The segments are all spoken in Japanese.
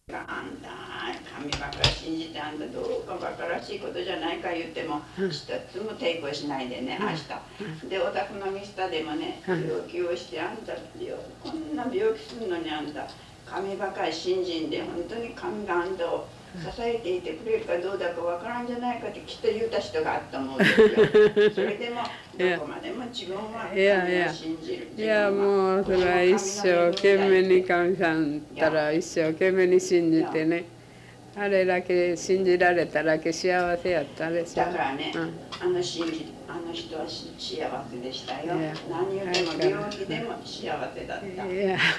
あんた神ばっかり信じてあんたどうかばからしいことじゃないか言っても一つも抵抗しないでね明日でお宅のミスターでもね病気をしてあんたこんな病気するのにあんた神ばかり信じんで本当に神があんたを支えていてくれるかどうだかわからんじゃないかってきっと言った人があったと思うんですよ。それでもどこまでも自分は神を信じる。 いやもうそれは一生懸命に神さんたら一生懸命に信じてねあれだけ信じられただけ幸せやったでしょ。 だからね、あの人は幸せでしたよ。何言っても病気でも幸せだった。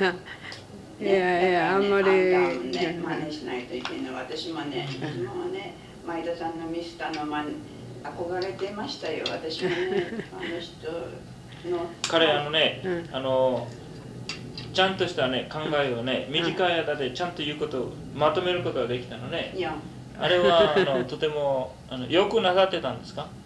いやあんまり真似しないといけない。私もね、いつもね、前田さんのミスターの憧れてましたよ。私もね、あの人の彼ちゃんとしたね考えをね短い間でちゃんと言うことをまとめることができたのね。あれはとてもよくなさってたんですか？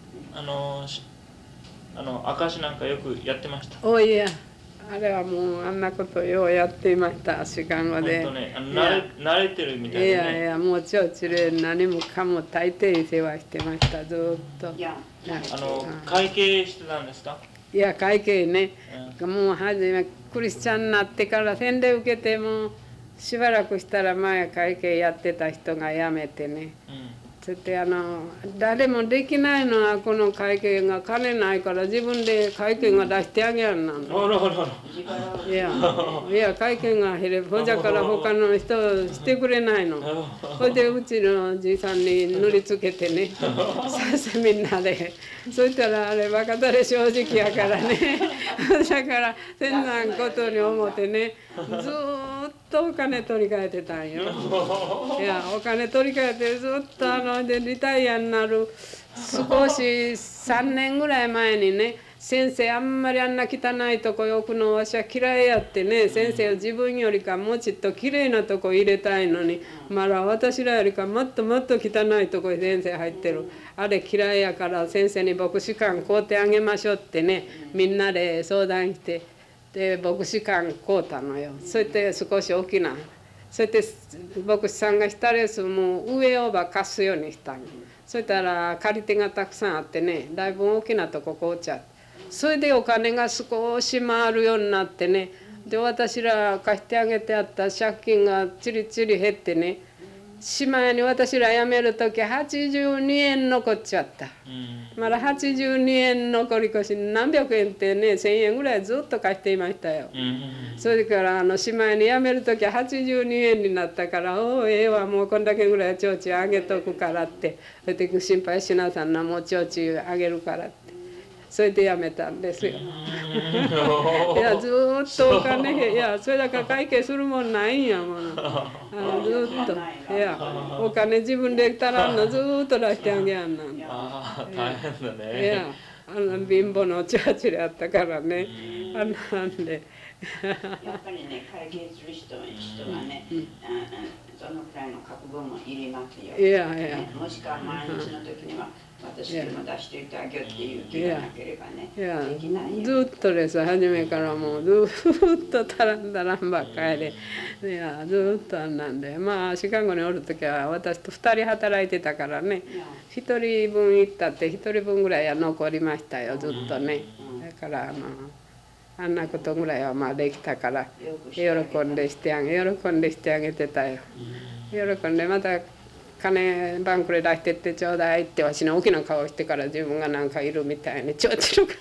証なんかよくやってました。 おいや。あれはもうあんなことようやっていましたシカゴで。 本当ね慣れてるみたいなね。 いやもうちょうちで何もかも大抵世話してましたずっと。 会計してたんですか？ いや会計ね、もう初めクリスチャンになってから洗礼受けてもしばらくしたら前会計やってた人が辞めてね。そして誰もできないのはこの会計が金ないから自分で会計が出してあげやんなんの。いや会計が減ればほじゃから他の人してくれないの。それでうちのじいさんに塗りつけてねさせみんなで。そしたらあれバカたれ正直やからねだからそんなことに思ってねずーっとお金取り替えてたんよ。いやお金取り替えてずっとでリタイアになる少し3年ぐらい前にね先生あんまりあんな汚いとこ置くのわしは嫌いやってね先生を自分よりかもうちっときれいなとこ入れたいのにまだ私らよりかもっともっと汚いとこに先生入ってるあれ嫌いやから先生に牧師館買うてあげましょうってねみんなで相談してで牧師館買うたのよ。それで少し大きなそれで牧師さんがしたレースも上を貸すようにしたんよ。そしたら借り手がたくさんあってねだいぶ大きなとこ買うちゃって。それでお金が少し回るようになってねで私ら貸してあげてあった借金がちりちり減ってねしまいに私ら辞める時82円残っちゃった、まだ82円残り越し何百円ってね1000円ぐらいずっと貸していましたよ、それからしまいに辞める時82円になったから「おおええわもうこんだけぐらいちょうちんあげとくから」ってそれで心配しなさんなもうちょうちんあげるからってそれでやめたんですよいやずっとお金いやそれだから会計するもんないんやものずっといやお金自分で足らんのずっと出してあげやんなん大変だねいや貧乏のチャーチルやったからねなんでやっぱりね会計する人がねそのくらいの覚悟もいりますよ。もしくは毎日の時には私でも出しておいてあげようっていう気がなければねできないよ。 ずっとです初めからもうずっと足らんばっかりでいやずっとあんなんでまあシカゴにおる時は私と2人働いてたからね1人分行ったって1人分ぐらいは残りましたよずっとね。だからあんなことぐらいはまあできたから喜んでしてあげてたよ。喜んでまた金バンクで出してってちょうだいってわしの大きな顔してから自分がなんかいるみたいにちょうちの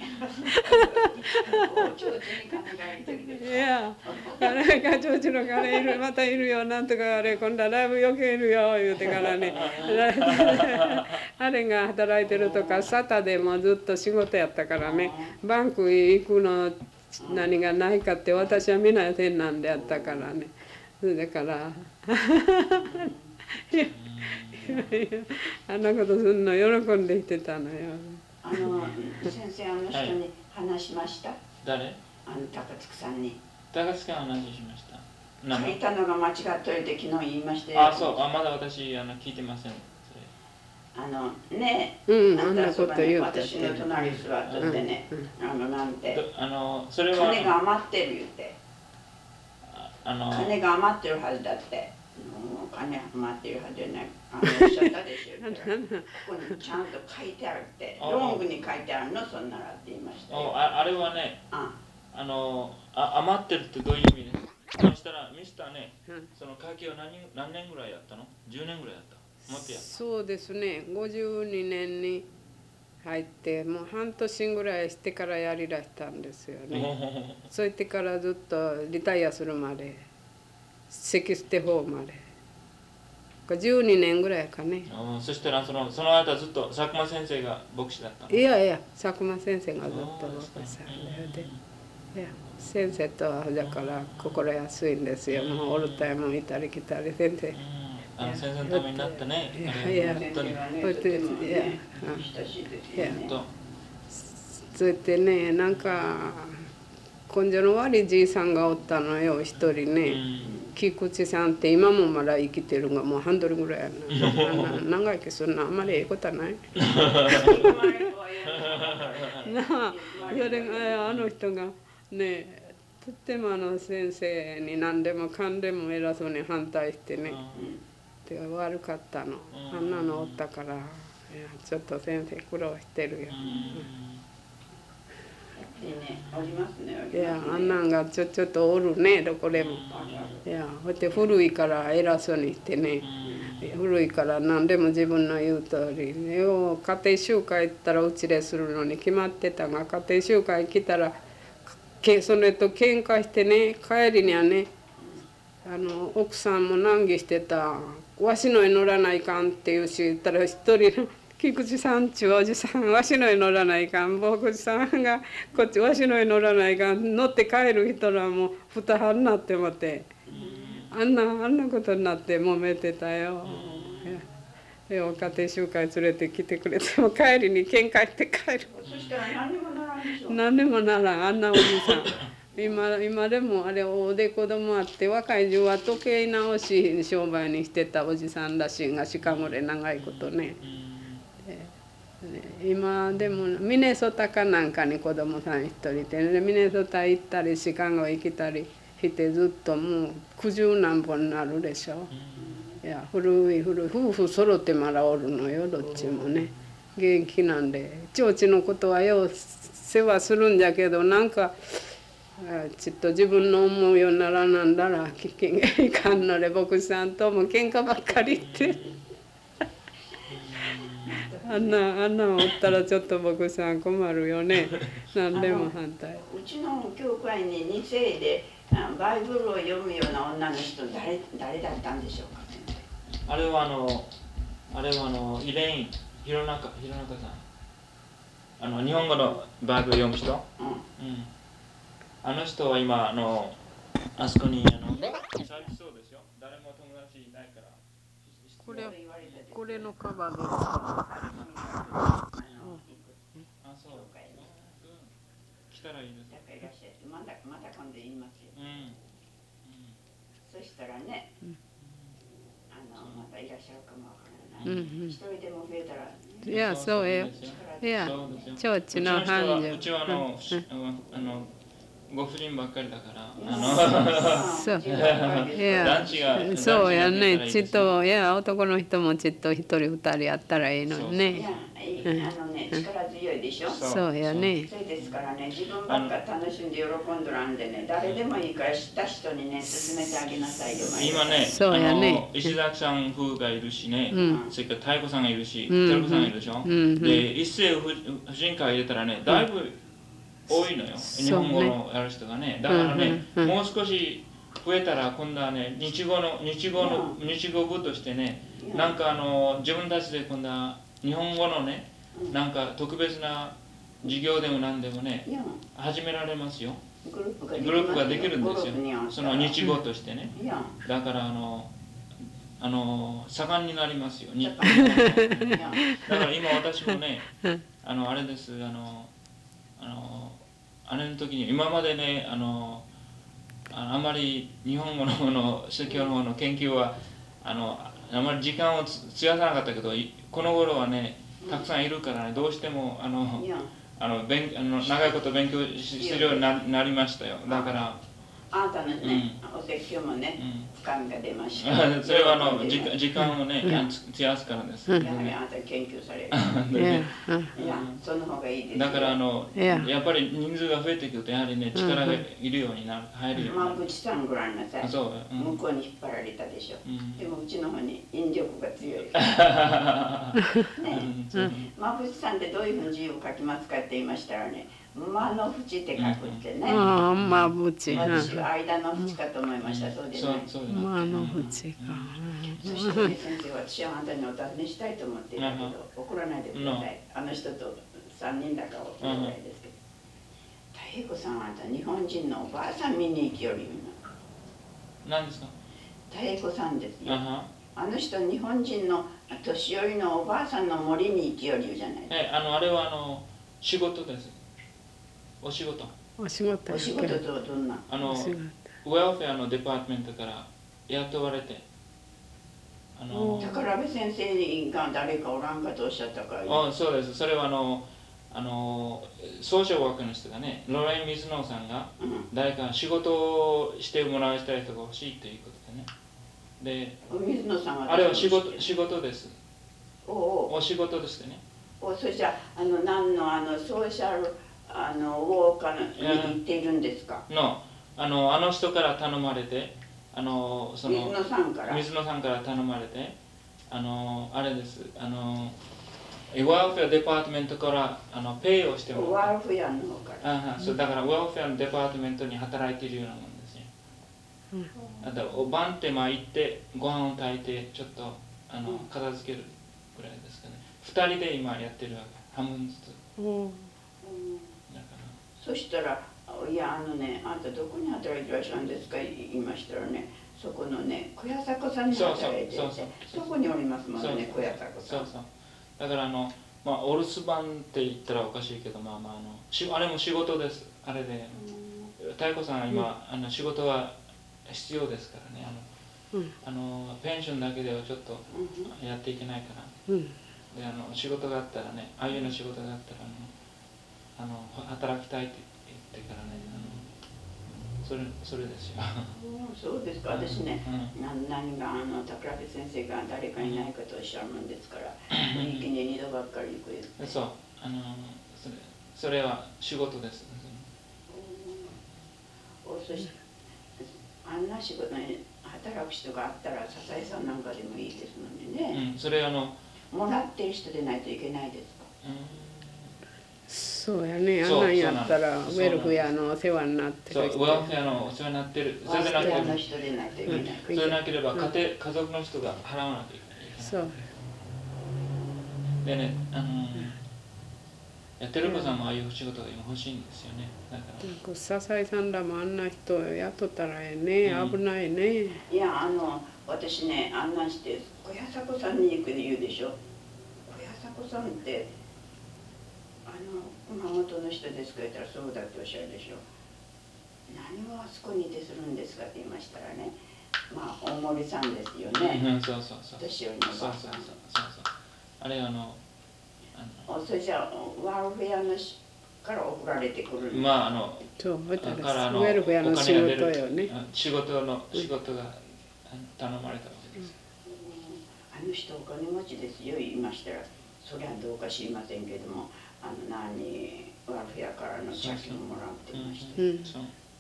金いや誰かちょうちの金いるまたいるよなんとかあれ今度はだいぶ余計いるよ言うてからねあれが働いてるとかサタでもずっと仕事やったからねバンク行くの何がないかって私は見ないせんなんでやったからねそれだからいやあんなことするの喜んでしてたのよ。 先生人に話しました。 誰？ 高津さんに。 高津さん話しました。 書いたのが間違っといて昨日言いましたよ。 そうまだ私聞いてません。 ねあんなこと言うて私の隣に座っとってねなんてそれは金が余ってる言うて金が余ってるはずだってお金余ってるはずじゃない。おっしゃったでしょ。ここにちゃんと書いてあるって。ロングに書いてあるの、そんならって言いましたよ。 あれはね、余ってるってどういう意味ね。そしたらミスターね、その会計は何年ぐらいやったの ?10 年ぐらいやった。もっとやった。 そうですね、52年に入ってもう半年ぐらいしてからやりだしたんですよね。そうやってからずっとリタイアするまで64まで12年ぐらいかね。 そしたらその間ずっと佐久間先生が牧師だったの？ いや佐久間先生がずっと牧師さんで、いや先生とはだから心安いんですよ。もうオルタイもいたり来たり先生。 先生のためになってね。 いや本当に。 そうやってね、なんか根性の悪いじいさんがおったのよ、一人ね。菊池さんって今もまだ生きてるがもう半ドルぐらいやな。長生きするのあんまりええことはない。なあ、それがあの人がね、とっても先生に何でもかんでも偉そうに反対してね。で悪かったの。あんなのおったから、いやちょっと先生苦労してるよ。いやあんなんがちょっとおるね、どこでも。いやこうやって古いから偉そうにしてね、古いから何でも自分の言う通り、よ家庭集会行ったらうちでするのに決まってたが、家庭集会来たらそれと喧嘩してね、帰りにはね、奥さんも難儀してた。わしのに乗らないかんって言うし、言ったら一人の菊池さんちゅうおじさん、わしのに乗らないかん、牧師さんがこっちわしのに乗らないかん、乗って帰る人らも二派になってもて、あんなことになって揉めてたよ。家庭集会連れてきてくれても帰りに喧嘩して帰る。 そしたら何にもならんでしょ。 何にもならん、あんなおじさん。今でもあれおで子供あって若い中は時計直し商売にしてたおじさんらしいが、シカゴで長いことね。今でもミネソタかなんかに子供さん一人いて、ミネソタ行ったりシカゴ行きたりしてずっともう90何本になるでしょ。いや古い夫婦揃ってまだおるのよ、どっちもね。元気なんで長子のことはよう世話するんじゃけど、なんかちょっと自分の思うようにならなんだら聞きがいかんので、牧師さんとも喧嘩ばっかり言ってあんなおったらちょっと牧師さん困るよね。何でも反対。 うちの教会に2世でバイブルを読むような女の人誰だったんでしょうかね。 あれはイレイン弘中さん、日本語のバイブル読む人、あの人は今あそこに寂しそうですよ。誰も友達いないから。 これのカバーです。 そう。来たらいいです。 また今度言いますよ。そしたらね、またいらっしゃるかもわからない。一人でも増えたら。 いやそうよ。いや長地の繁盛。 うちはご婦人ばっかりだからそうそうやね。ちっと男の人もちっと一人二人やったらいいのにね。 力強いでしょ。 そうやね。 それですからね、自分ばっか楽しんで喜んどらんでね、誰でもいいから知った人にね勧めてあげなさいよ。 今ね、 そうやね。 石崎さん夫婦がいるしね、それから妙子さんがいるし、照子さんがいるでしょ。で一世婦人会入れたらね、だいぶ多いのよ、日本語のやる人がね。だからね、もう少し増えたら今度はね、日語部としてね、なんか自分たちで今度は日本語のね、なんか特別な授業でも何でもね、始められますよ。グループができるんですよ、その日語としてね。だから盛んになりますよ。だから今私もね、あれです、あれの時に今までね、あまり日本語の宗教の方の研究はあまり時間を費やさなかったけど、この頃はねたくさんいるからね、どうしても長いこと勉強するようになりましたよ。だからあなたのね、お説教もね、深みが出ました。 それは時間をね、費やすからです。 やはりあなた研究される。いや、その方がいいですよ。 だからやっぱり人数が増えてくるとやはりね、力がいるようになる、入るようになる。 まあ、ぶちさんご覧なさい。向こうに引っ張られたでしょ。でもうちの方に引力が強い。ね、まあ、ぶちさんってどういうふうに字を書きますかって言いましたらね、間の縁って書くってね。 まあぶち。 私は間の縁かと思いました。そうでない。 間の縁か。 そしてね、先生、私はあなたにお尋ねしたいと思っているけど、怒らないでください。あの人と3人だかおぐらいですけど。太平子さんはあなた日本人のおばあさん見に行きよるような。何ですか？ 太平子さんですよ。あの人日本人の年寄りのおばあさんの森に行きよるじゃないですか。 あれは仕事です。お仕事。 お仕事とどんな？ ウェルフェアのデパートメントから雇われて。 宝部先生が誰かおらんかとおっしゃったから。 そうです。それはソーシャルワークの人がね、ロレン・ミズノーさんが誰か仕事をしてもらいたい人が欲しいということでね。で、 水野さんはあれは仕事です。 お仕事でしてね。 それじゃ何のソーシャルウォーカーに行っているんですか？ あの人から頼まれて、 水野さんから頼まれて、あれです。ワールフェアデパートメントからペイをしてもらう。 ワールフェアの方から。 そうだからワールフェアのデパートメントに働いているようなもんですよ。あと晩って行ってご飯を炊いてちょっと片付けるぐらいですかね。2人で今やってるわけ。半分ずつ。だからそしたらいやあんたどこに働いてらっしゃるんですか言いましたらね、そこのね小屋迫さんに働いていて、そこにおりますもんね、小屋迫さん。 だからお留守番って言ったらおかしいけど、あれも仕事です。あれで妙子さんは今、仕事は必要ですからね。ペンションだけではちょっとやっていけないから、で仕事があったらね、ああいうの仕事があったら働きたいって言ってからね、それですよ。 そうですか。私ね、何が宝部先生が誰かいないかとおっしゃるもんですから、一気に2度ばっかり行く。 そう、それは仕事です。 そしてあんな仕事に働く人があったら笹井さんなんかでもいいですのでね。 それもらってる人でないといけないですか？ そうやね、あんなんやったらウェルフェアのお世話になってる人。ウェルフェアのお世話になってる。それでなければの人でないといけない。 それでなければ家族の人が払わなきゃいけない。 そう。 でね、テルコさんもああいう仕事が今欲しいんですよね。だから笹井さんらもあんな人雇ったらええね、危ないね。 いや私ね、案内して小屋迫さんに行くで言うでしょ。小屋迫さんって熊本の人ですか言ったらそうだっておっしゃるでしょ。何をあそこにいてするんですかって言いましたらね、大森さんですよね。年寄りのおばあさん。 あれそれじゃワールフェアのから送られてくる。 そう、だからウェルフェアの仕事よね。 仕事が頼まれたわけです。 あの人お金持ちですよ言いましたら、それはどうか知りませんけども、ワールフェアからの借金をもらうって言いました。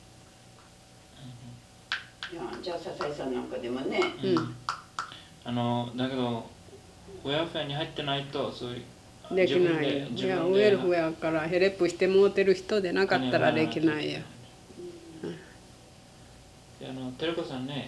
じゃあ笹井さんなんかでもね。 だけどウェルフェアに入ってないとそういうできないよ。いやウェルフェアからヘレップしてもうてる人でなかったらできないよ。 テレコさんね、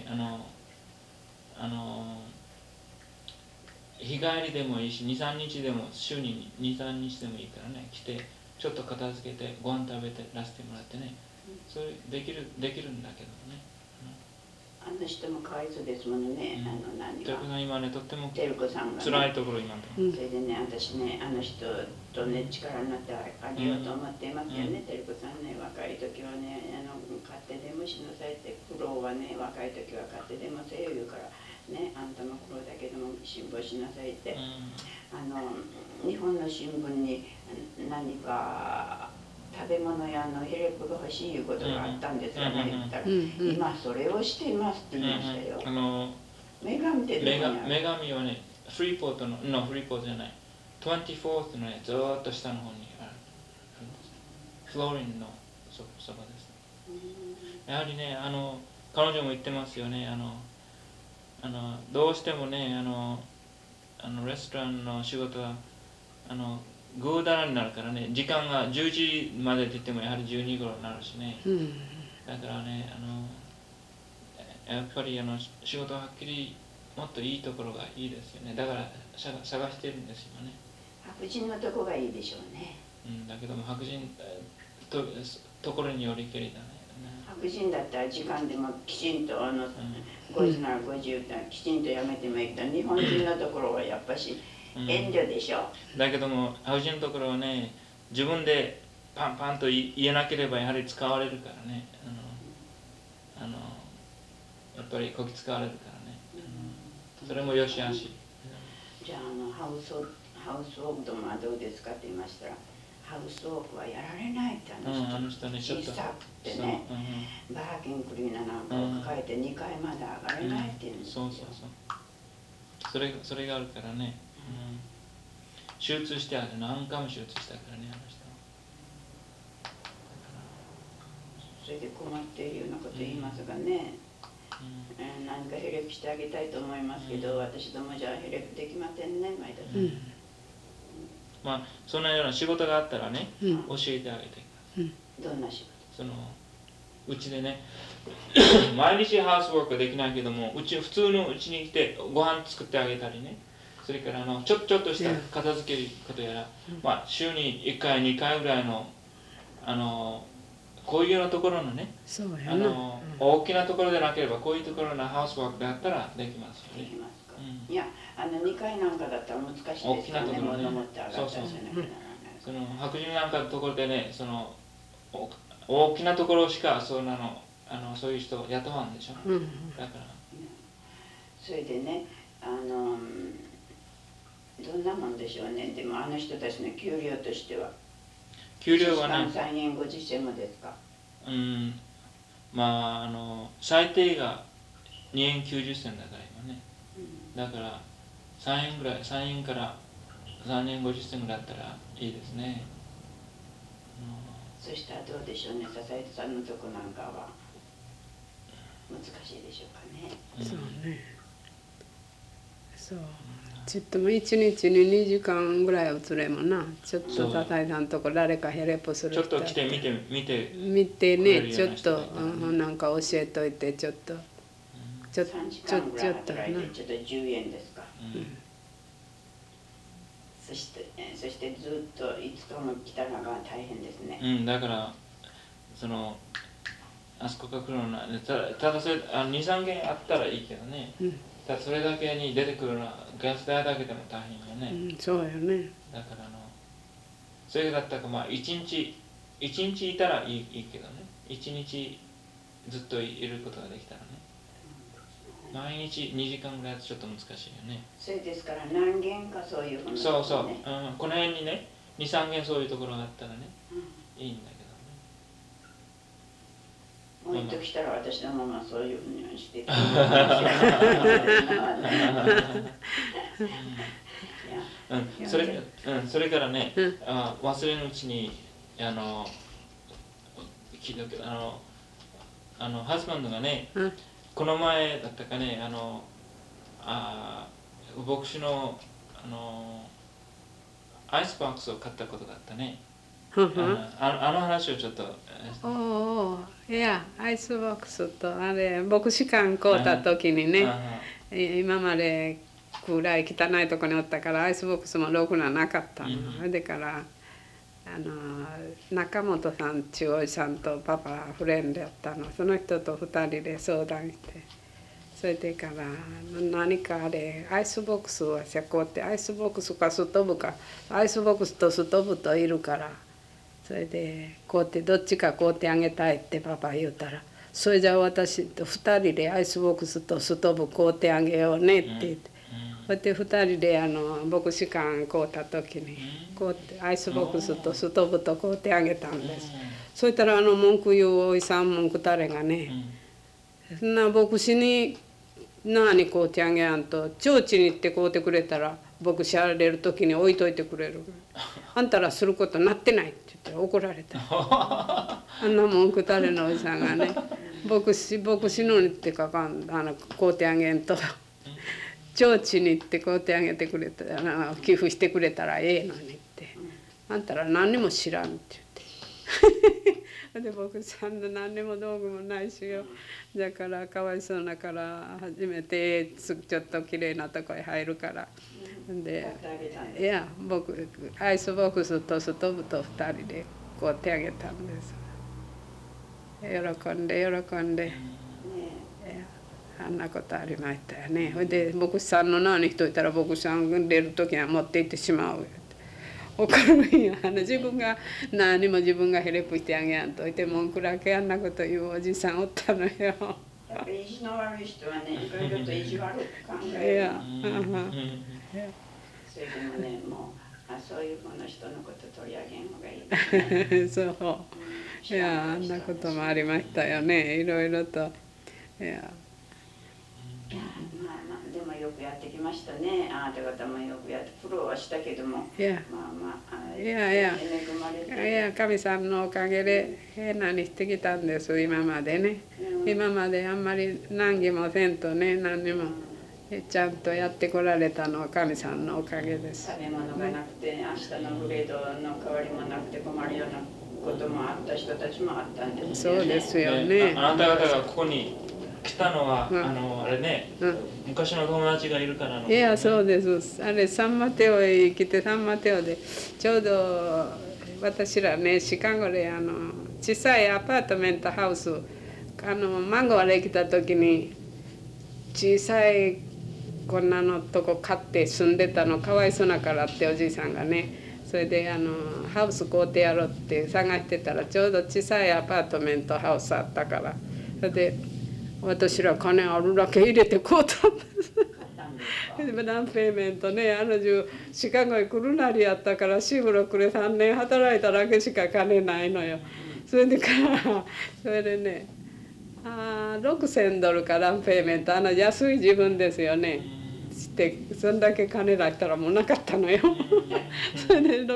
日帰りでもいいし、2、3日でも週に2、3日でもいいからね、来てちょっと片付けてご飯食べてらせてもらってね、それできるんだけどね。 あの人もかわいそうですものね。 テルコさん今ね、とってもテルコさんが、 辛いところ今それでね、私ね、あの人とね、力になってあげようと思っていますよね。テルコさんね、若い時はね、勝手でもしなさいって、苦労はね、若い時は勝手でもせよ言うからね、あんたも苦労だけども辛抱しなさいって、日本の新聞に何か食べ物やヘレプが欲しいいうことがあったんですよね、言ったら、今それをしていますって言いましたよ。女神ってどこにある？ 女神はね、フリーポートの、フリーポートじゃない、24th のね、ずーっと下の方にある。フローリンのそばです。やはりね、彼女も言ってますよね、どうしてもね、レストランの仕事は、ぐうだらになるからね、時間が10時までって言ってもやはり12頃になるしね。だからね、やっぱり仕事ははっきりもっといいところがいいですよね。だから探してるんですよね。 白人のとこがいいでしょうね。 だけども白人ところによりけりだね。 白人だったら時間でもきちんと5時なら5時きちんとやめてもいいけど、日本人のところはやっぱし遠慮でしょ。 だけども白人のところはね、自分でパンパンと言えなければやはり使われるからね。やっぱりこき使われるからね。それもよしあし。 じゃあハウスオークはどうですかって言いましたら、ハウスオークはやられないってあの人ね、 小さくてね、バーキンクリーナなんかを抱えて2階まで上がれないって言うんですよ。 それがあるからね。手術してある、何回も手術したからね、あの人は。 それで困っているようなこと言いますがね、何かヘレプしてあげたいと思いますけど、私どもじゃヘレプできませんね、前田さん。 まあ、そんなような仕事があったらね、教えてあげてください。 どんな仕事？ うちでね、毎日ハウスワークはできないけども、普通のうちに来てご飯作ってあげたりね、それからちょっとした片付けることやら、まあ、週に1回2回ぐらいのこういうようなところのね、大きなところでなければこういうところのハウスワークであったらできますよね。 できますか？いや、2階なんかだったら難しいですからね、物持って上がったりしなきゃならない。 白人なんかのところでね、大きなところしかそういう人を雇わんでしょ。だからそれでね、どんなもんでしょうね。でも人たちの給料としては給料はね、 3円50銭もですか？ まあ最低が2円90銭だから今ね。だから3円から3円50銭ぐらいだったらいいですね。 そしたらどうでしょうね、笹井さんのとこなんかは難しいでしょうかね。 そうね。そう。ちょっともう1日に2時間ぐらい映れもな。ちょっと笹井さんのとこ誰かヘレポする人。 ちょっと来て見てね、ちょっとなんか教えといてちょっと。 3時間ぐらい働いてちょっと10円ですか。そしてずっと5日も来たのが大変ですね。 だからあそこが来るのはただそれ2、3件あったらいいけどね。ただそれだけに出てくるのはガス代だけでも大変よね。 そうよね。 だからそれだったらまあ1日いたらいいけどね。1日ずっといることができたらね。毎日2時間ぐらいだとちょっと難しいよね。 それですから何軒かそういうふうな、ね、 そう、この辺にね 2、3軒そういうところがあったらね、いいんだけどね。もう一度来たら私のままそういうふうにしてそれからね、忘れぬうちに聞いたけどハズバンドがね、この前だったかね、牧師のアイスボックスを買ったことがあったね。あの話をちょっと。 いや、アイスボックスと牧師館買うた時にね、今まで暗い汚いとこにおったからアイスボックスもろくななかったの。だから中本さんちおじさんとパパフレンドやったの。その人と2人で相談して、それでから何かアイスボックスはこうってアイスボックスかストーブか、アイスボックスとストーブといるから、それでこうってどっちかこうってあげたいってパパ言うたら、それじゃあ私と2人でアイスボックスとストーブこうってあげようねって言って、 そって2人で牧師館買うた時にこうってアイスボックスとストーブと買うてあげたんです。そしたら文句言うおじさん文句たれがね、そんな牧師に何買うてあげやんとチョーチに行って買うてくれたら牧師やれる時に置いといてくれる。あんたらすることなってないって言って怒られた。あんな文句たれのおじさんがね、牧師のにってかかん買うてあげんと。町地に行って買うてあげてくれた寄付してくれたらええのにってあんたら何にも知らんって言ってで僕さんの何にも道具もないしよだからかわいそうなから初めてちょっときれいなとこへ入るからでいや僕アイスボックスとストーブと2人で買うてあげたんです喜んで。あんなことありましたよね。それで牧師さんの名に人いたら牧師さんが出る時には持って行ってしまう。怒るんや自分が何も自分がヘルプしてあげやんといて文句だけあんなこと言うおじさんおったのよ。 やっぱり意地の悪い人はねいろいろと意地悪く考える。それでもねもうそういうふうな人のこと取り上げん方がいい、ね。 そう。いやあんなこともありましたよねいろいろと。いやでもよくやってきましたね。あなた方もよくやって苦労はしたけども。いや神さんのおかげで変にしてきたんです今までね。今まであんまり難儀もせんとね何にもちゃんとやってこられたのは神さんのおかげです。 食べ物がなくて明日のグレードの代わりもなくて困るようなこともあった人たちもあったんですよね。 そうですよね。 あなた方がここに来たのは、あれね、昔の友達がいるからの。 いやそうです。あれサンマテオへ来てサンマテオでちょうど私らねシカゴで小さいアパートメントハウス孫が来た時に小さいこんなのとこ買って住んでたのかわいそうなからっておじいさんがねそれでハウス買うてやろうって探してたらちょうど小さいアパートメントハウスあったからそれで私ら金あるだけ入れて買うたんです。ダウンペイメントねシカゴへ来るなりやったからシブロックで3年働いただけしか金ないのよ。それでね$6,000かダウンペイメント安い自分ですよね。してそんだけ金出したらもうなかったのよ。それで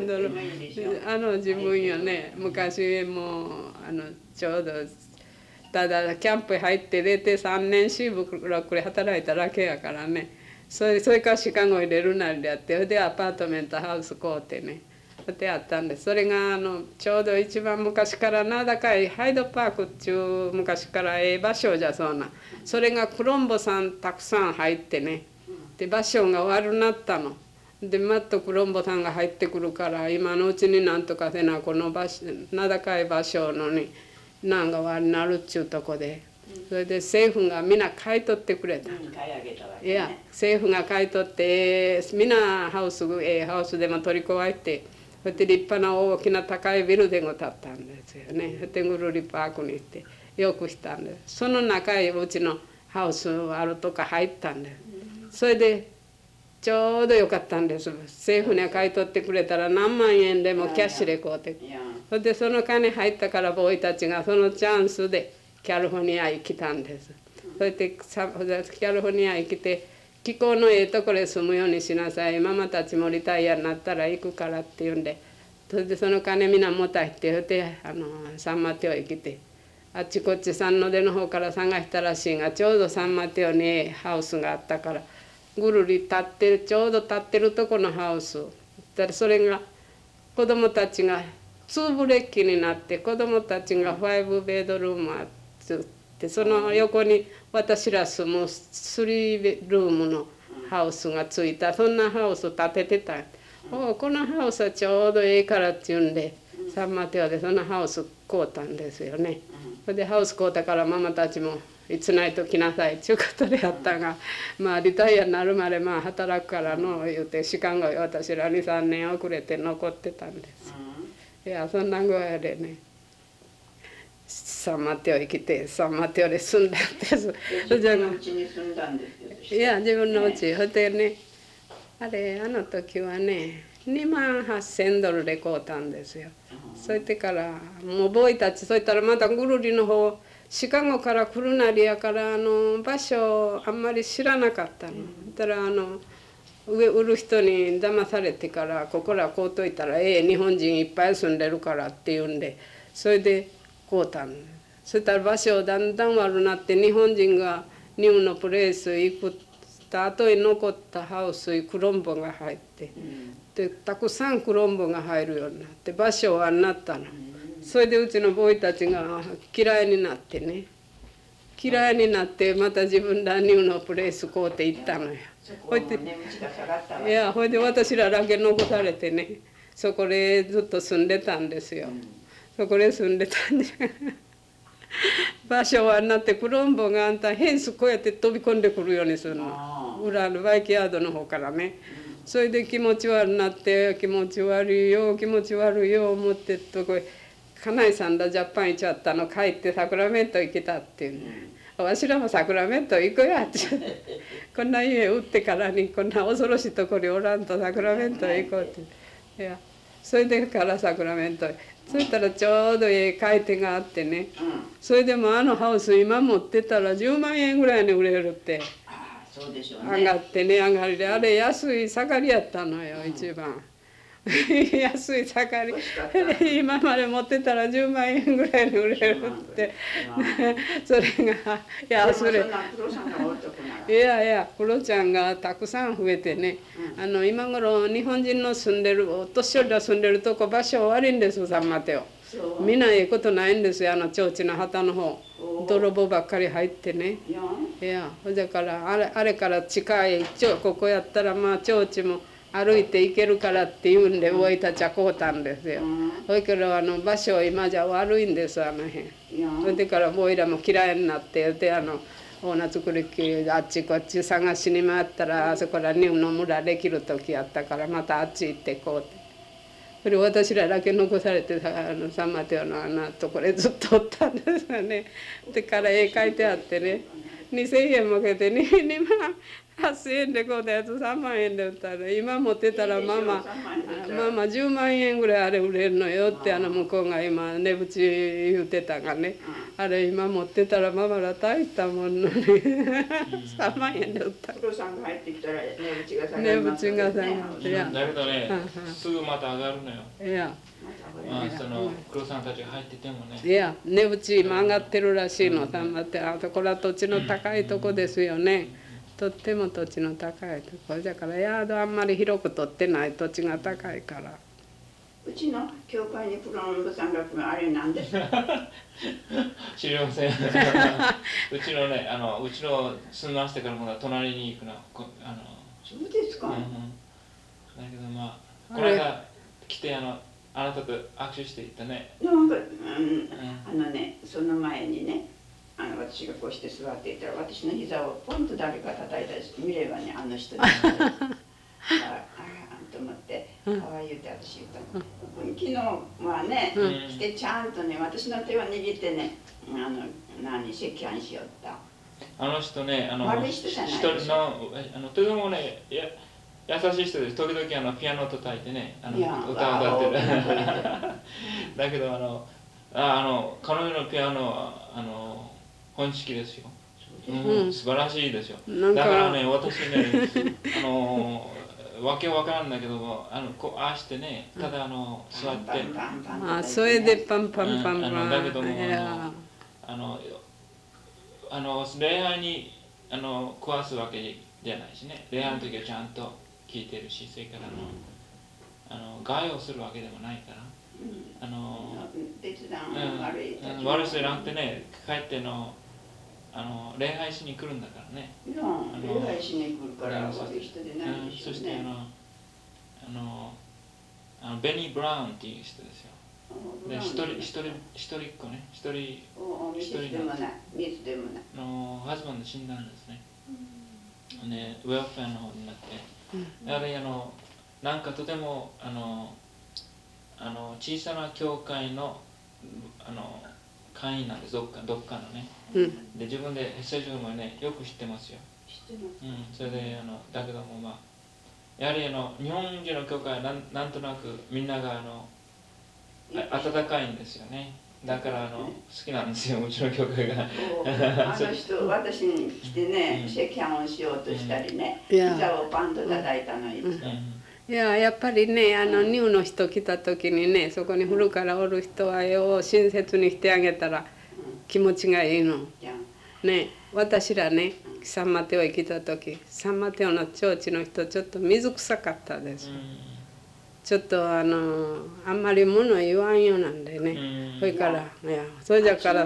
$6,000自分よね昔もちょうどただキャンプ入って出て3年シーブロックで働いただけやからねそれからシカゴ入れるなりでやってそれでアパートメントハウス買うてねそれでやったんです。それがちょうど一番昔から名高いハイドパークっちゅう昔から場所じゃそうなそれがコロンボさんたくさん入ってねで場所が悪なったのでまたコロンボさんが入ってくるから今のうちになんとかせなこの名高い場所のになんか悪なるっちゅうとこでそれで政府がみんな買い取ってくれた。いや政府が買い取ってみんなハウスでも取り壊れてそれで立派な大きな高いビルディング建ったんですよね。それでぐるりパークに行ってよくしたんです。その中へうちのハウスあるとか入ったんです。それでちょうどよかったんです。政府に買い取ってくれたら何万円でもキャッシュで買うてそれでその金入ったからボーイたちがそのチャンスでキャリフォルニアへ来たんです。それでキャリフォルニアへ来て気候のええところへ住むようにしなさいママたちもリタイアになったら行くからって言うんでそれでその金みんな持たしてそれでサンマテオへ来てあっちこっちサンノデの方から探したらしいがちょうどサンマテオにハウスがあったからぐるり立ってちょうど立ってるとこのハウスそれが子供たちが2ブレッキになって子供たちが5ベッドルームあってその横に私ら住む3ルームのハウスがついたそんなハウス建ててた。このハウスはちょうどええからっていうんでサンマテオでそのハウス買うたんですよね。それでハウス買うたからママたちもいつないと来なさいっていうことでやったがリタイアになるまで働くからの言うてシカゴへ私ら 2,3 年遅れて残ってたんです。いやそんな具合でねサンマテオ行きてサンマテオで住んだんです。 自分の家に住んだんですよ。 いや自分の家ほんでねあの時はね$28,000で買うたんですよ。それでからもうボーイたちそしたらまたぐるりの方シカゴから来るなりやから場所あんまり知らなかったの。だから上売る人に騙されてからここら買うといたら日本人いっぱい住んでるからって言うんでそれで買うたん。そしたら場所だんだん悪なって日本人がニューのプレイス行くた後に残ったハウスにクロンボが入って、でたくさんクロンボが入るようになって場所はなったの。それでうちのボーイたちが嫌いになってね嫌いになってまた自分らニューのプレイス買うて行ったのよ。ほいで私らだけ残されてねそこでずっと住んでたんですよ。そこで住んでたんで場所はなってクロンボがあんたフェンスこうやって飛び込んでくるようにするの裏のバイキヤードの方からね。それで気持ち悪くなって気持ち悪いよ思ってっとこ家内さんだジャパン行っちゃったの帰ってサクラメント行けたっていうの。わしらもサクラメント行くやってこんな家売ってからにこんな恐ろしいところにおらんとサクラメントへ行こうっていやそれでからサクラメントへそしたらちょうど買い手があってね、それでもハウス今持ってたら10万円ぐらいに売れるって上がってね上がりであれ安い盛りやったのよ一番。安い盛り今まで持ってたら10万円ぐらいに売れるってそれがいやクロちゃんがたくさん増えてね今頃日本人の住んでるお年寄りが住んでるとこ場所悪いんですサンマテオ。みんなええことないんですよ提灯の旗の方泥棒ばっかり入ってね。いやだからあれから近いここやったらまあ提灯も歩いて行けるからっていうんでボーイたちは買うたんですよ。それけど場所今じゃ悪いんです辺。それでからボーイらも嫌いになってで大名作り機あっちこっち探しに回ったらあそこらニューの村できる時やったからまたあっち行ってこうって。それ私らだけ残されてサンマテオのところでずっとおったんですよね。でから絵描いてあってね2,000円もけて2万8,000円で買うたやつ3万円で売ったら今持ってたらママ10万円ぐらいあれ売れるのよって向こうが今値打ち言うてたがねあれ今持ってたらママら大したもんのに3万円で売った。 黒さんが入ってきたら値打ちが下がりますね。 だけどねすぐまた上がるのよ。 いやその黒さんたちが入っててもね。 いや値打ち今上がってるらしいのサンマテオ。これは土地の高いとこですよね。とっても土地の高いところだからヤードあんまり広く取ってない土地が高いから。 うちの教会にクロンボさんが来るあれなんですか知りませんうちのねうちの住まわせてからまだ隣に行くのそうですか、 だけどまあこの間来てあなたと握手していったねなんかその前にね私がこうして座っていたら私の膝をポンと誰か叩いたりして見ればね人ですと思って「かわいい」って私言ったの。昨日はね来てちゃんとね私の手を握ってね赤飯しよった。 人ね悪い人じゃないでしょ。 とてもね優しい人です。時々ピアノ叩いてね歌を歌ってるだけど彼女のピアノは本式ですよ。素晴らしいですよ。だからね私ねわけわからんだけどもこうああしてねただ座ってそれでパンパンパンパンだけども恋愛に壊すわけじゃないしね恋愛の時はちゃんと聴いてるしそれから害をするわけでもないから悪い人じゃなくてね帰って礼拝しに来るんだからね。 礼拝しに来るから悪い人でないでしょうね。そしてベニー・ブラウンっていう人ですよ。で一人っ子ね一人のハズバンド死んだんですね。ねウェルフェアの方になってやはりなんかとても小さな教会の会員なんです、どっかのね。で、自分で聖書もね、よく知ってますよ。それでだけどもやはり日本人の教会はなんとなくみんなが温かいんですよね。だから好きなんですよ、うちの教会が。 人、私に来てね、赤飯をしようとしたりね、ピザをパンと叩いたのいつか。 いや、やっぱりね、ニューの人来た時にね、そこに古からおる人はよう親切にしてあげたら気持ちがいいの。ね、私らね、サンマテオへ来た時、サンマテオの町地の人ちょっと水臭かったです。ちょっとあんまり物言わんようなんでね。それからいや、それじゃから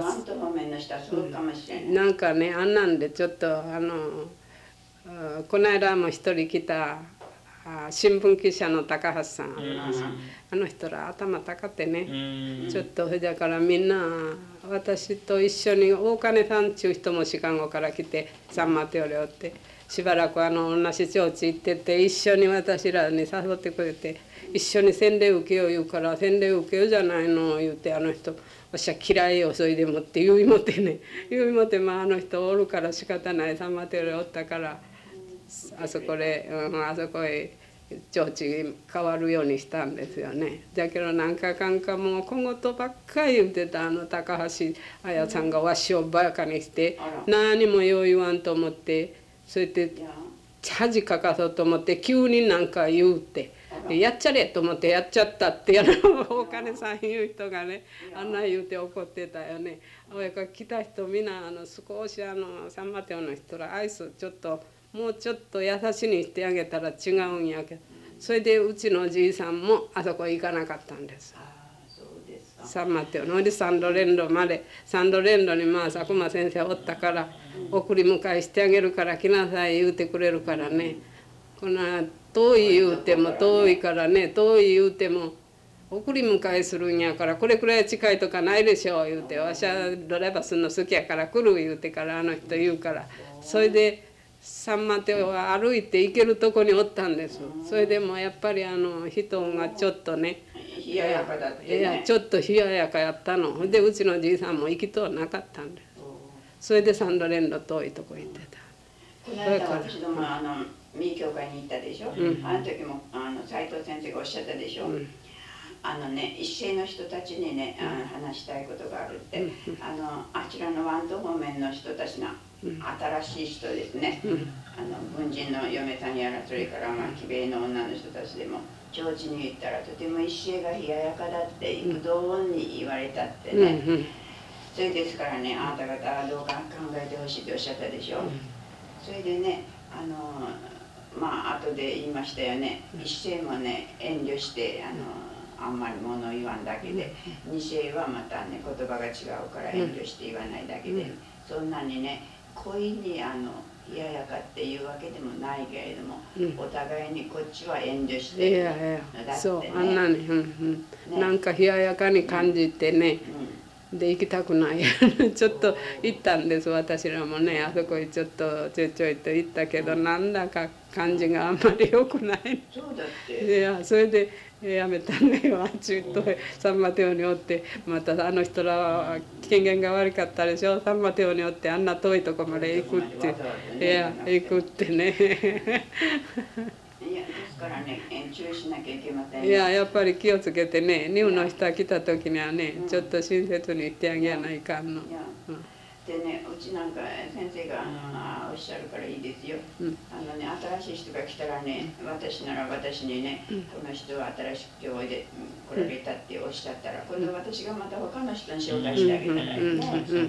なんかね、あんなんでちょっとこの間も一人来た新聞記者の高橋さん、あの人ら頭高ってね、ちょっとそれだからみんな私と一緒に大金さんちゅう人もシカゴから来てサンマテオでおってしばらく同じ町地行ってて一緒に私らに誘ってくれて一緒に洗礼受けよう言うから洗礼受けようじゃないの言うて私は嫌いよそれでもって言いもてね言いもてあの人おるから仕方ないサンマテオでおったからあそこへ町地変わるようにしたんですよね。だけどなんかかんかもう小言ばっかり言ってた高橋彩さんがわしをバカにして何もよう言わんと思ってそうやって恥かかそうと思って急になんか言うてやっちゃれと思ってやっちゃったって大金さんいう人がねあんな言うて怒ってたよね。来た人みんな少しサンマテオの人ら愛想ちょっともうちょっと優しにしてあげたら違うんやけどそれでうちのおじいさんもあそこ行かなかったんです。サンマテオのでサンドレンドまでサンドレンドに佐久間先生おったから送り迎えしてあげるから来なさい言うてくれるからねこんな遠い言うても遠いからね遠い言うても送り迎えするんやからこれくらい近いとかないでしょ言うてわしはドライバーするの好きやから来る言うてからあの人言うからそれでサンマテオは歩いて行けるとこにおったんです。それでもやっぱり人がちょっとね冷ややかだってねちょっと冷ややかやったのでうちのじいさんも行きとうなかったんです。それでサンドレンド遠いとこ行ってた。 この間私ども三教会に行ったでしょ、あの時も斉藤先生がおっしゃったでしょ、一世の人たちにね話したいことがあるってあちらのワンド方面の人たちの新しい人ですね、軍人の嫁さんやらそれから奇米の女の人たちでも町地に行ったらとても一世が冷ややかだって幾度に言われたってね、それですからねあなた方はどうか考えてほしいとおっしゃったでしょ、それでね後で言いましたよね一世もね遠慮してあんまり物を言わんだけで二世はまたね言葉が違うから遠慮して言わないだけで、そんなにね恋に冷ややかっていうわけでもないけれども、お互いにこっちは遠慮していやそうあんなに、なんか冷ややかに感じてね、で行きたくないちょっと行ったんです私らもねあそこにちょっとちょいちょいと行ったけど、なんだか感じがあんまり良くない。 そうだっていやそれでやめたねよあっちとサンマテオにおってまたあの人らは機嫌が悪かったでしょサンマテオにおってあんな遠いとこまで行くっていや行くってねいやですからね注意しなきゃいけません。 いややっぱり気をつけてねニューの人が来た時にはね、ちょっと親切に言ってあげやないかんの。 でねうちなんか先生がおっしゃるからいいですよ、新しい人が来たらね私なら私にね、この人は新しく教会で来られたっておっしゃったら今度私がまた他の人に紹介してあげたらいいね。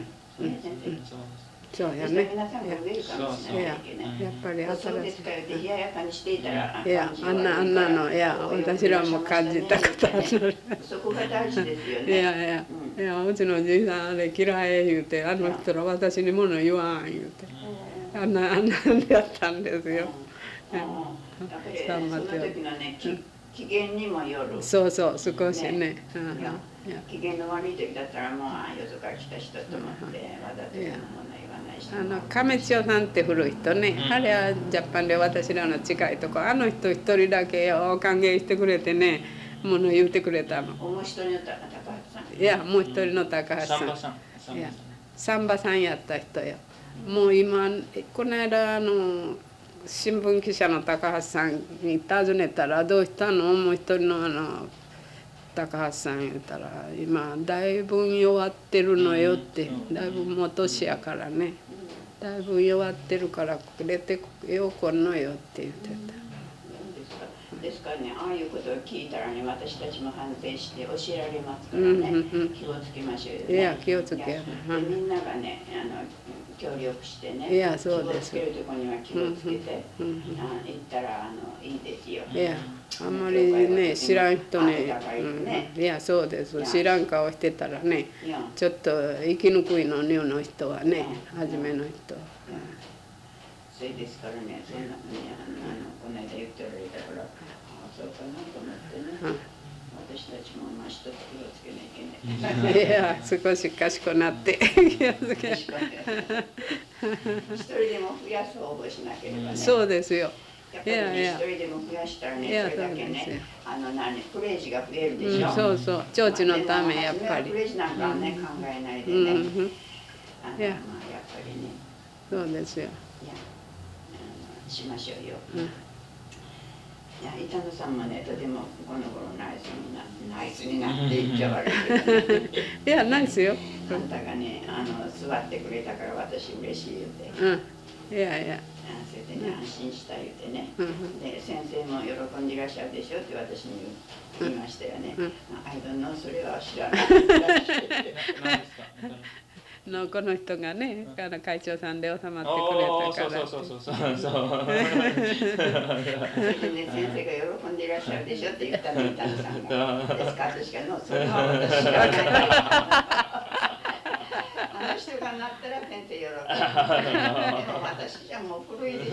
そうやね。 皆さんがウェルカムしなきゃいけない。 やっぱりそうですかよって冷ややかにしていたらいやあんなのいや私らも感じたことある。 そこが大事ですよいね。 やいやうちのじいさんあれ嫌い言うてあの人ら私に物言わん言うてあんなんでやったんですよ。 やっぱりその時のね機嫌にもよる。 そう少しね。 機嫌の悪い時だったらもうよそから来た人と思ってわざとそんなもの言わないし。 亀千代さんって古い人ね、あれはジャパンで私らの近いとこあの人一人だけ歓迎してくれてね物言うてくれたの。 もう一人の高橋さん。 いやもう一人の高橋さん。 いやサンバさんやった人よ。もう今この間新聞記者の高橋さんに尋ねたら「どうしたの？もう一人の高橋さん」言うたら「今だいぶ弱ってるのよ」って「だいぶもう年やからねだいぶ弱ってるからくれてよこんのよ」って言ってた。 ですからね、ああいうことを聞いたらね、私たちも反省して教えられますからね、気をつけましょうよね。 いや気をつけでみんながね協力してね、 いやそうです。 気をつけるところには気をつけて、行ったらいいですよ。 いやあんまりね知らん人ね、いやそうです。知らん顔してたらねちょっと生きにくいのニューの人はね、初めの人。 それですからね、そんなこの間言っておられたから、ああそうかなと思ってね、私たちもまあ一つ気をつけなきゃいけない。 いや少し賢くなって気をつけ。 一人でも増やす応募しなければね。 そうですよ。 やっぱりね、一人でも増やしたらね、それだけね、プレージが増えるでしょ。 そうそう、町地のためやっぱり。 プレージなんかはね、考えないでね。 いややっぱりね。 そうですよ。 しましょうよ。いや板野さんもね、とてもこの頃ナイスになっていっちゃ悪いけどね。 いやナイスよ。 あんたがね座ってくれたから私嬉しい言うて。 いやいや。 それでね安心した言うてね。で先生も喜んでいらっしゃるでしょって私に言いましたよね。I don't know それは知らない。 この人がね、会長さんで収まってくれたから。 そう。 それでね、先生が喜んでいらっしゃるでしょって言ったの、板野さんが。ですから私がそれは私知らない。あの人がなったら先生喜ぶ。でも私じゃもう古いでしょ。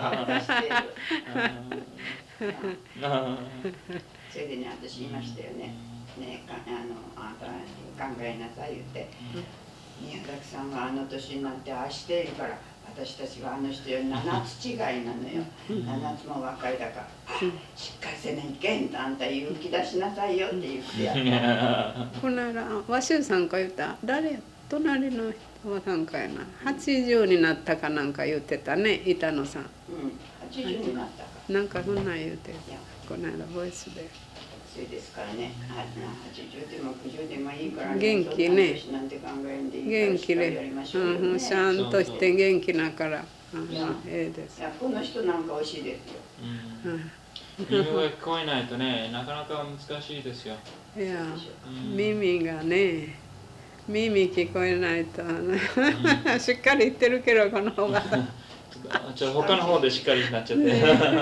それでね、私言いましたよね。ね、あなた考えなさい言って。宮崎さんはあの年になってああしているから私たちはあの人より7つ違いなのよ。7つも若いだからしっかりせないけんあんた勇気出しなさいよって言ってやった。 この間和州さんか言った。誰や隣の人はさんかやな。80になったかなんか言ってたね、板野さん。 80になったか。 なんかそんなん言うてこの間ボイスで。 それですからね、80でも90でもいいからね、 元気ね。元気で、 シャンとして元気だから。ええです。 この人なんか美味しいですよ。 耳が聞こえないとね、なかなか難しいですよ。 いや、耳がね、耳聞こえないとしっかり言ってるけどこの方が。 他の方でしっかりになっちゃって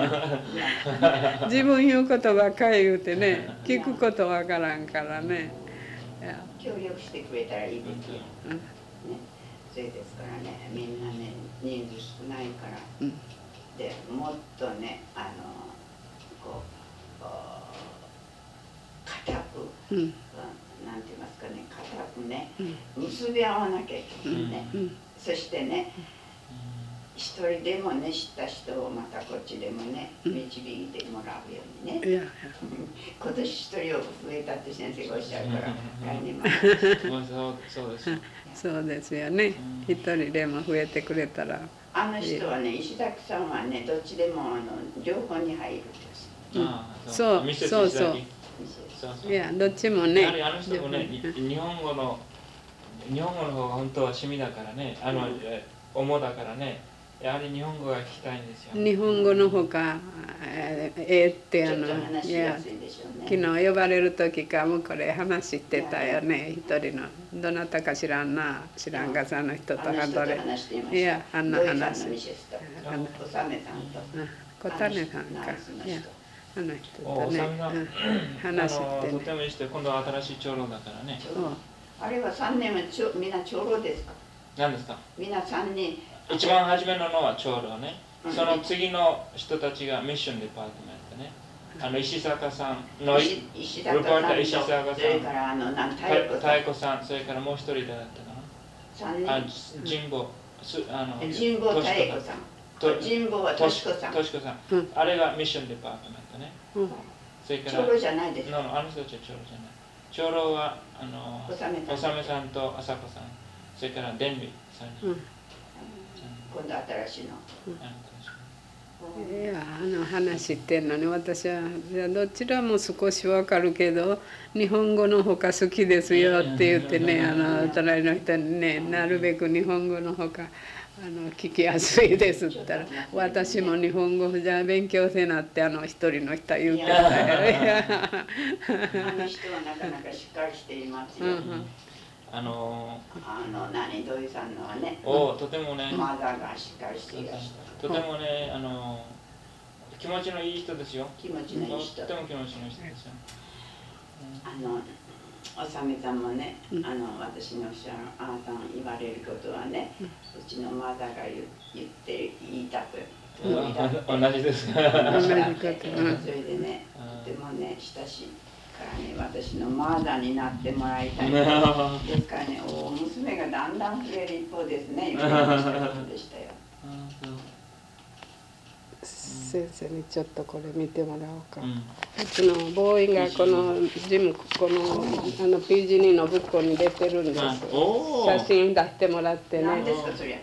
自分言うことばっかり言うてね、聞くことわからんからね。 協力してくれたらいいですよ。それですからね、みんなね人数少ないから、でもっとねこう固く、なんて言いますかね、固くね、結び合わなきゃいけないね。そしてね。一人でもね知った人をまたこっちでもね導いてもらうようにね。今年一人を増えたって先生がおっしゃるから来年も。 そうです。 そうですよね。一人でも増えてくれたら。 あの人はね石崎さんはねどっちでも両方に入るんです。 そう。いやどっちもね。 あの人もね日本語の方が本当は趣味だからね主だからね。やはり日本語が聞きたいんですよ。 日本語のほかって昨日呼ばれる時かもこれ話してたよね。一人のどなたか知らんな、知らんがさの人と話していやあんな話。 小雨さんと小種さんか。いやあの人とね話してとてもいい人、今度は新しい長老だからね。 あれは3年はみんな長老ですか。 何ですか。 みんな3人。 一番初めのは長老ね。その次の人たちがミッションデパートメントね。石坂さんの石坂さんとそれから太鼓さん、それからもう一人でだったかな。神保太鼓さん。神保はとしこさん。 あれがミッションデパートメントね。それから長老じゃないですか。 あの人たちは長老じゃない。長老はおさめさんと朝子さん。 それから電美さんに、 今度新しいの。 いや話してんのに私はどちらも少しわかるけど日本語の方が好きですよって言ってね隣の人にねなるべく日本語の方が聞きやすいですって言ったら私も日本語じゃ勉強せなって一人の人は言ってたよ。 あの人はなかなかしっかりしていますよ。土井さんのはね、 とてもね、 マザーがしっかりしていらっしゃる。 とてもね、気持ちのいい人ですよ。 気持ちのいい人。 とても気持ちのいい人ですよ。 おさみさんもね、私のあなたの言われることはね、うちのマザーが言いたく。 同じです。 それでね、とてもね、親しい。からね、私のマザーになってもらいたいですからね、娘がだんだん増える一方ですね。言われましたことでしたよ。 先生にちょっとこれ見てもらおうか。うちのボーイがこのジムこの PG2 のブックに出てるんです。写真出してもらってね。 何ですかそれ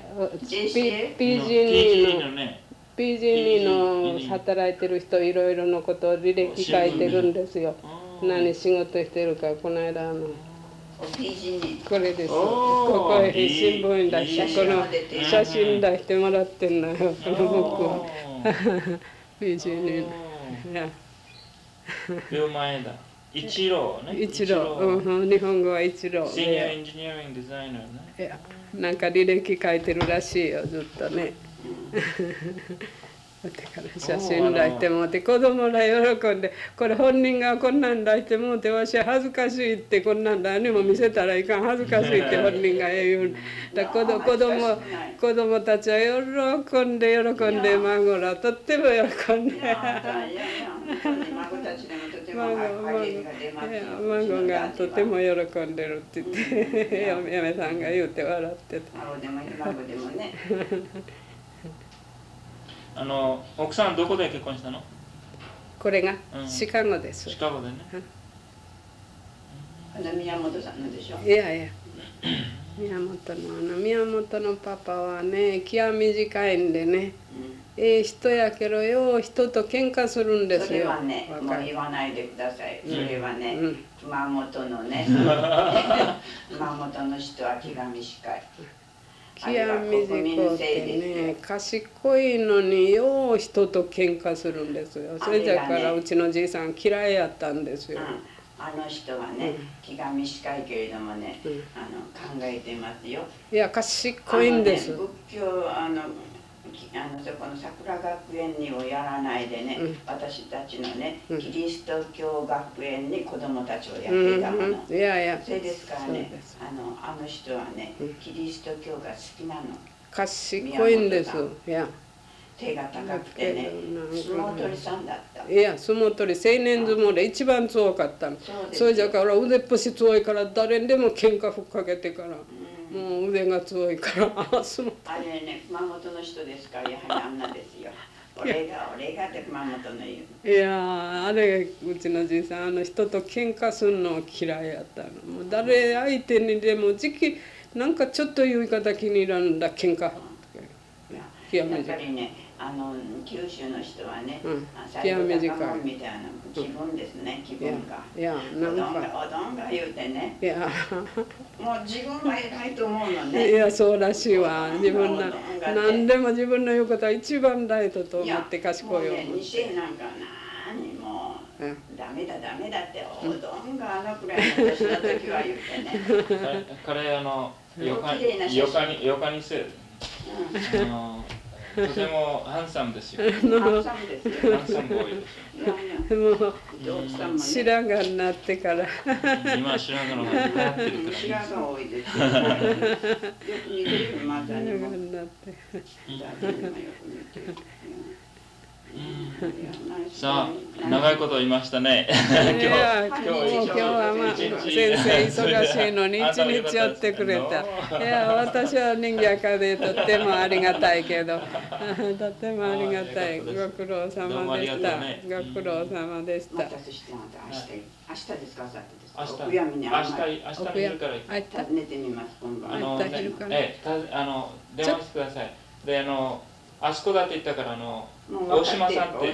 ？PG2 の働いてる人いろいろのことを履歴書いてるんですよ。何仕事してるかこの間これです。ここへ新聞に出してこの写真出してもらってんのよ。このブックを。PG2 の。 秒前だ。一郎ね。 一郎。日本語は一郎。 シニアエンジニアリングデザイナーね。 いや、なんか履歴書いてるらしいよずっとね。だから写真出してもって子供ら喜んでこれ本人がこんなん出してもってわし恥ずかしいってこんなん誰にも見せたらいかん恥ずかしいって本人が言うだ子供たちは喜んで孫らとっても喜んで孫がとても喜んでるって言って嫁さんが言うて笑ってた。 孫でもひ孫でもね。 奥さんどこで結婚したの？ これがシカゴです。 シカゴでね。 宮本さんのでしょ。 いや宮本のパパはね気は短いんでね、人やけどよ人と喧嘩するんですよ。 それはねもう言わないでください。それはね熊本のね熊本の人は気が短い。 気は短くてね賢いのによう人と喧嘩するんですよ。それじゃからうちのじいさん嫌いやったんですよ。 あの人はね気が短いけれどもね考えてますよ。 いや賢いんです。 仏教そこの桜学園にをやらないでね、私たちのねキリスト教学園に子供たちをやってたもの。それですからねあの人はねキリスト教が好きなの。 賢いんです。いや手が高くてね相撲取りさんだった。 いや相撲取り青年相撲で一番強かったの。それじゃから腕っぷし強いから誰にでも喧嘩ふっかけてからもう腕が強いからあれね熊本の人ですからやはりあんなですよ。俺がって熊本の言う。 いやあれうちのじいさん人と喧嘩するの嫌いやったの。もう誰相手にでもなんかちょっと言い方気に入らんだ喧嘩。 やっぱりね九州の人はね気は短いみたいな気分ですね気分が。 いやなんかおどんが言うてね。 いやもう自分が偉いと思うのね。 いやそうらしいわ。何でも自分の言うことは一番ライトと思って賢いよ。 西なんか何もダメだっておどんがくらいの年の時は言うてね。 彼よかにせる。とてもハンサムですよ。 ハンサムですよ。 ハンサムボーイですよ。 もう白髪になってから。 今白髪の方がなってるから。 白髪多いですよ。よく似てるまたにも。 さあ長いこと言いましたね。 いや今日はまあ一日先生忙しいのに一日寄ってくれた。いや私は賑やかでとってもありがたいけどとってもありがたい。ご苦労様でした。ご苦労様でした。 待たせしてまた明日ですか明後日ですか。 明日お悔やみに明日の昼から行く。 訪ねてみます今度。 明日昼から電話してください。であそこだって言ったから大島さんって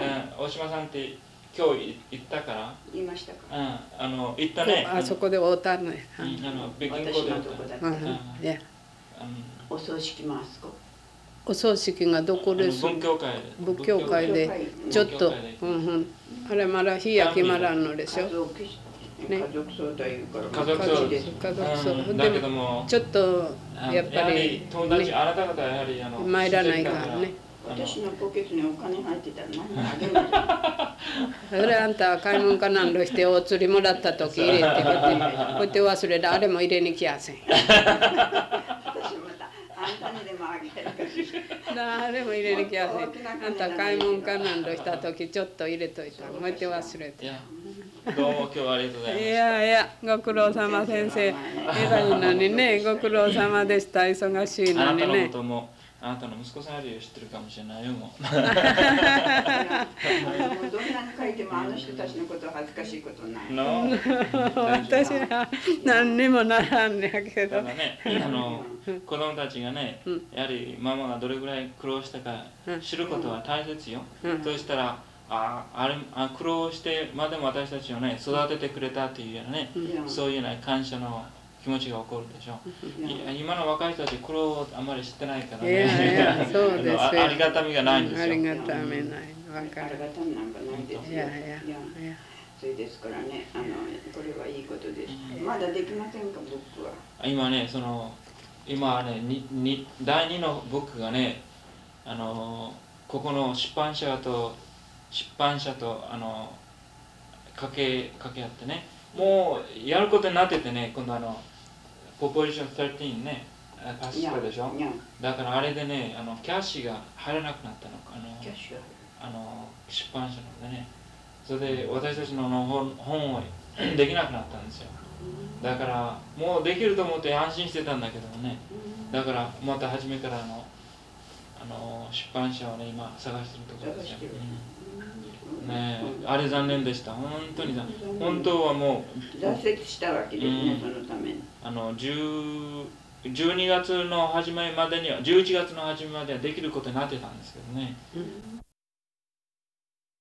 今日行ったから。 言いましたか。 行ったね。 あそこで会うたね。 北京私のとこだった。 いやお葬式もあそこ。 お葬式がどこです？ 仏教会でちょっとあれまだ日や決まらんのでしょ。 家族葬というから家族葬です。 家族葬だけどもちょっとやっぱり友達あなた方はやはり参らないからね。 私のポケットにお金入ってたら何もあげない。 それあんた買い物かなんろしてお釣りもらった時入れてこうやって忘れてあれも入れに来やせん。 私またあんたにでもあげるから。 誰も入れに来やせん。あんた買い物かなんろした時ちょっと入れといた。こうやって忘れて。 どうも今日はありがとうございます。 いやいやご苦労様先生。偉いのにねご苦労様でした。忙しいのにね。 あなたのこともあなたの息子さんより知ってるかもしれないよもう。 どんなに書いてもあの人たちのことは恥ずかしいことない。 私は何にもならんねやけど。 ただね子供たちがねやはりママがどれぐらい苦労したか知ることは大切よ。そうしたら苦労してまでも私たちをね育ててくれたっていうようなねそういうような感謝の気持ちが起こるでしょ。今の若い人たち苦労をあまり知ってないからね。 そうですよ。 ありがたみがないんですよ。 ありがたみない。わかる。 ありがたみなんかないですよ。それですからねこれはいいことです。まだできませんか僕は。 今ね今ね第2のブックがねここの出版社と掛け合ってねもうやることになっててね今度ポポジション13ねパスしたでしょ。だからあれでねキャッシュが入らなくなったの出版社のでねそれで私たちの本をできなくなったんですよ。だからもうできると思って安心してたんだけどもねだからまた初めから出版社をね今探してるところですよ。ねあれ残念でした本当に本当はもう挫折したわけですねそのために。 12月の始まりまでには11月の始まりまではできることになってたんですけどね。